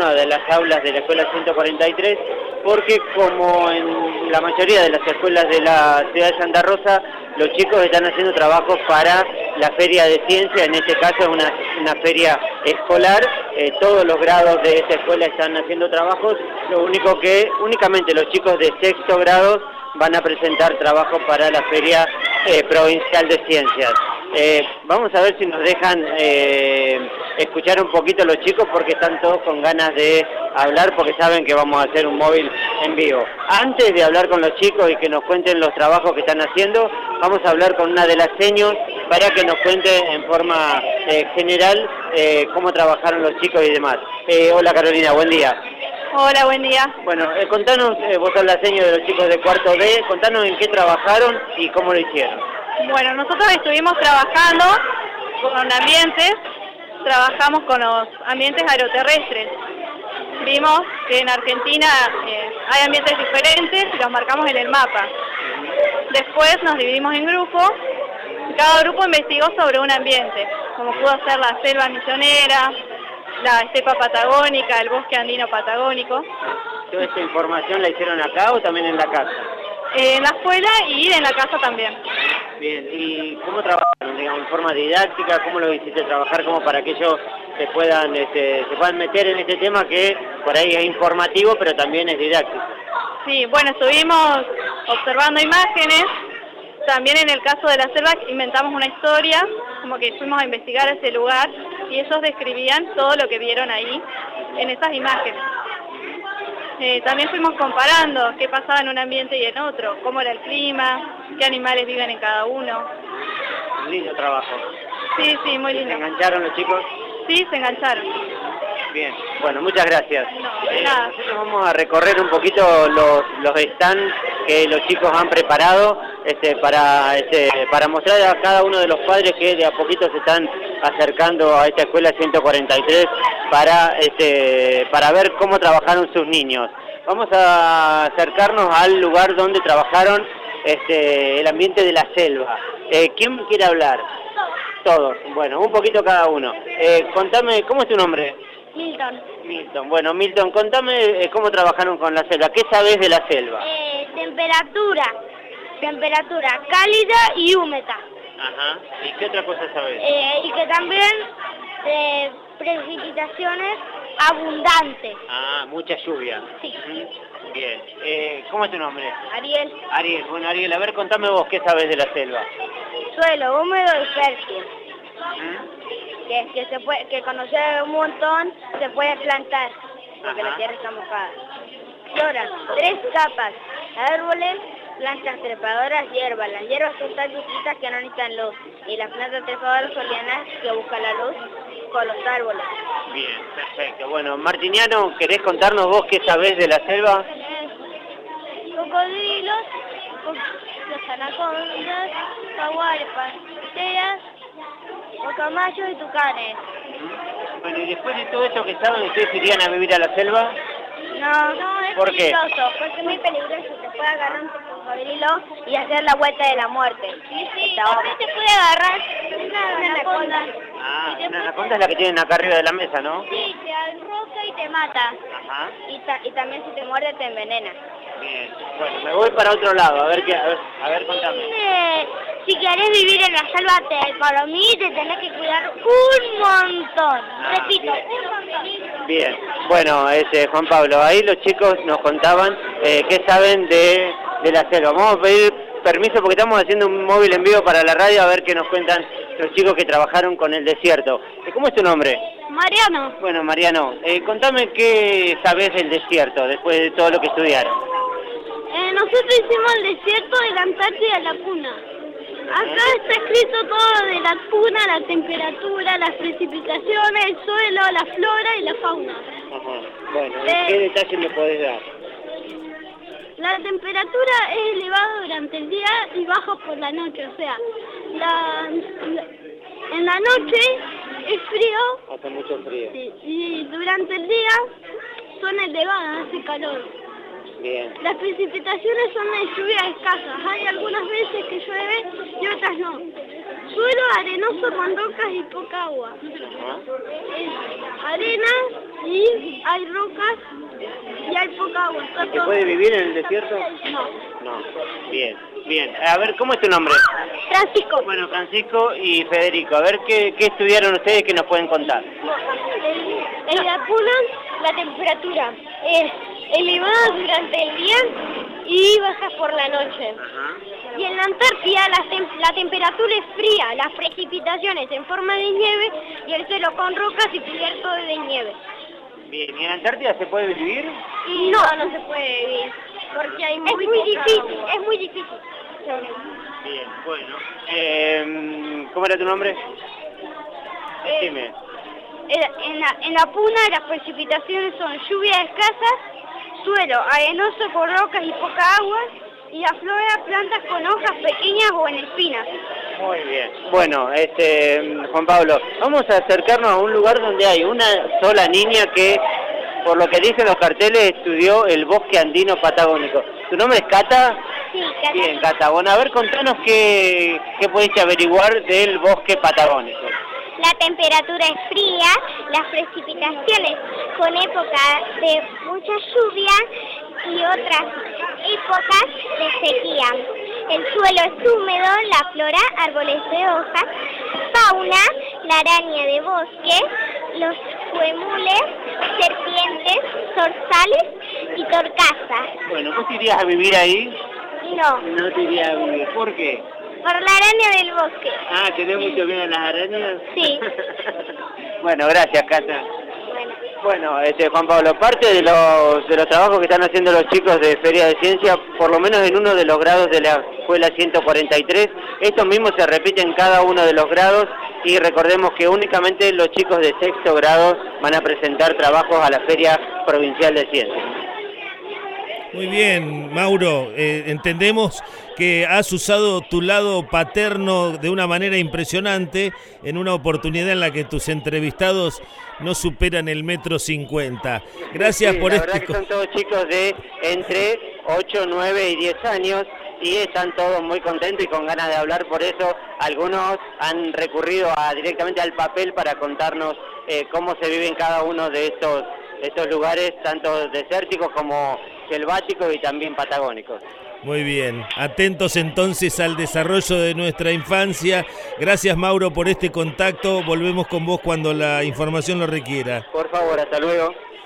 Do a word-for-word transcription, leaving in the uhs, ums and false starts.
una de las aulas de la escuela ciento cuarenta y tres, porque como en la mayoría de las escuelas de la ciudad de Santa Rosa, los chicos están haciendo trabajos para la feria de ciencia, en este caso es una, una feria escolar, eh, todos los grados de esta escuela están haciendo trabajos, lo único que únicamente los chicos de sexto grado van a presentar trabajos para la feria eh, provincial de ciencias. Eh, vamos a ver si nos dejan eh, escuchar un poquito los chicos porque están todos con ganas de hablar porque saben que vamos a hacer un móvil en vivo. Antes de hablar con los chicos y que nos cuenten los trabajos que están haciendo, vamos a hablar con una de las seños para que nos cuente en forma eh, general eh, cómo trabajaron los chicos y demás. Eh, hola Carolina, buen día. Hola, buen día. Bueno, eh, contanos, eh, vos sos la seño de los chicos de cuarto D, contanos en qué trabajaron y cómo lo hicieron. Bueno, nosotros estuvimos trabajando con ambientes, trabajamos con los ambientes aeroterrestres. Vimos que en Argentina eh, hay ambientes diferentes y los marcamos en el mapa. Después nos dividimos en grupos, cada grupo investigó sobre un ambiente, como pudo ser la selva misionera, la estepa patagónica, el bosque andino patagónico. ¿Toda esta información la hicieron acá o también en la casa? Eh, en la escuela y en la casa también. Bien, ¿y cómo trabajaron? Digamos, ¿en forma didáctica? ¿Cómo lo hiciste trabajar como para que ellos se puedan, este, se puedan meter en este tema que por ahí es informativo pero también es didáctico? Sí, bueno, estuvimos observando imágenes. También en el caso de la selva inventamos una historia, como que fuimos a investigar ese lugar y ellos describían todo lo que vieron ahí, en esas imágenes. Eh, también fuimos comparando qué pasaba en un ambiente y en otro, cómo era el clima, qué animales viven en cada uno. Lindo trabajo. Sí, sí, muy lindo. ¿Se engancharon los chicos? Sí, se engancharon. Bien, bueno, muchas gracias. No, de eh, nada. Nosotros vamos a recorrer un poquito los, los stands que los chicos han preparado este, para, este, para mostrar a cada uno de los padres que de a poquito se están acercando a esta escuela ciento cuarenta y tres para, este, para ver cómo trabajaron sus niños. Vamos a acercarnos al lugar donde trabajaron este, el ambiente de la selva. Eh, ¿Quién quiere hablar? Todos. Bueno, un poquito cada uno. Eh, contame, ¿cómo es tu nombre? Milton. Milton. Bueno, Milton, contame eh, cómo trabajaron con la selva. ¿Qué sabes de la selva? Eh, temperatura. Temperatura cálida y húmeda. Ajá. ¿Y qué otra cosa sabes? Eh, y que también eh, precipitaciones abundantes. Ah, mucha lluvia. Sí. Ujú. Bien. Eh, ¿Cómo es tu nombre? Ariel. Ariel. Bueno, Ariel, a ver, contame vos qué sabes de la selva. Suelo húmedo y fértil. ¿Mm? Que, que, se puede, que cuando llueve un montón se puede plantar, porque Ajá. la tierra está mojada. Flora, tres capas, árboles, plantas trepadoras, hierbas. Las hierbas son tan chiquitas que no necesitan luz, y las plantas trepadoras son lianas que buscan la luz con los árboles. Bien, perfecto. Bueno, Martiniano, ¿querés contarnos vos qué sabés de la selva? Cocodrilos, los anacondas, jaguares, panteras, guacamayos y tucanes. Bueno, y después de todo eso que saben, ¿ustedes irían a vivir a la selva? No, no, es ¿Por qué? peligroso, porque es muy peligroso, te puede agarrar un cocodrilo y hacer la vuelta de la muerte. Sí, sí, también te puede agarrar una, una anaconda. Ah, una anaconda es la que tienen acá arriba de la mesa, ¿no? Sí, te arroja y te mata. Ajá. Y, ta y también si te muerde te envenena. Bien. Bueno, me voy para otro lado, a ver qué, a ver, a ver, contame. Eh, si querés vivir en la selva, te, para mí te tenés que cuidar un montón. Ah, Repito, bien. un montón. Bien. Bueno, este, Juan Pablo, ahí los chicos nos contaban eh, qué saben de, de la selva. Vamos a pedir permiso porque estamos haciendo un móvil en vivo para la radio a ver qué nos cuentan los chicos que trabajaron con el desierto. ¿Cómo es tu nombre? Mariano. Bueno, Mariano, eh, contame qué sabés del desierto después de todo lo que estudiaron. Eh, nosotros hicimos el desierto de la Antártida y la Puna. Acá está escrito todo de la Puna, la temperatura, las precipitaciones, el suelo, la flora y la fauna. Ajá. Bueno, Eh, ¿qué detalles me podés dar? La temperatura es elevada durante el día y baja por la noche, o sea, la, la- en la noche es frío Hace mucho frío. sí, y durante el día son elevadas, hace calor. Bien. Las precipitaciones son de lluvia escasas, hay algunas veces que llueve y otras no. Suelo arenoso con rocas y poca agua. Arena y hay rocas y hay poca agua. ¿Se puede vivir en el desierto? No. No. Bien, bien. A ver, ¿cómo es tu nombre? Francisco. Bueno, Francisco y Federico. A ver, ¿qué, qué estudiaron ustedes que nos pueden contar? En la cuna la temperatura es elevada durante el día y baja por la noche. Ajá. Y en la Antártida la, tem la temperatura es fría, las precipitaciones en forma de nieve y el cielo con rocas y cubierto de nieve. Bien, ¿y en Antártida se puede vivir? Y no, no se puede vivir, porque hay muy es muy difícil, agua. es muy difícil. Bien, bueno. Eh, ¿Cómo era tu nombre? Decime. Eh, en, la, en la puna las precipitaciones son lluvias escasas, suelo arenoso con rocas y poca agua, y la flora plantas con hojas pequeñas o en espinas. Muy bien. Bueno, este, Juan Pablo, vamos a acercarnos a un lugar donde hay una sola niña que, por lo que dicen los carteles, estudió el bosque andino patagónico. ¿Tu nombre es Cata? Sí, Cata. Bien, Cata. Bueno, a ver, contanos qué, qué pudiste averiguar del bosque patagónico. La temperatura es fría, las precipitaciones con época de mucha lluvia y otras épocas de sequía. El suelo es húmedo, la flora, árboles de hojas, fauna, la araña de bosque, los huemules, serpientes, zorzales y torcasas. Bueno, ¿vos te irías a vivir ahí? No. No te irías a vivir. ¿Por qué? Por la araña del bosque. Ah, ¿tenés mucho miedo a las arañas? Sí. Bueno, gracias, Cata. Bueno. Bueno, este, Juan Pablo, parte de los, de los trabajos que están haciendo los chicos de Feria de Ciencia, por lo menos en uno de los grados de la escuela ciento cuarenta y tres, estos mismos se repiten en cada uno de los grados y recordemos que únicamente los chicos de sexto grado van a presentar trabajos a la Feria Provincial de Ciencias. Muy bien, Mauro, eh, entendemos que has usado tu lado paterno de una manera impresionante en una oportunidad en la que tus entrevistados no superan el metro cincuenta. Gracias sí, por la este... verdad que son todos chicos de entre ocho, nueve y diez años y están todos muy contentos y con ganas de hablar, por eso algunos han recurrido a, directamente al papel para contarnos eh, cómo se vive en cada uno de estos, estos lugares, tanto desérticos como selváticos y también patagónicos. Muy bien, atentos entonces al desarrollo de nuestra infancia. Gracias, Mauro, por este contacto. Volvemos con vos cuando la información lo requiera. Por favor, hasta luego.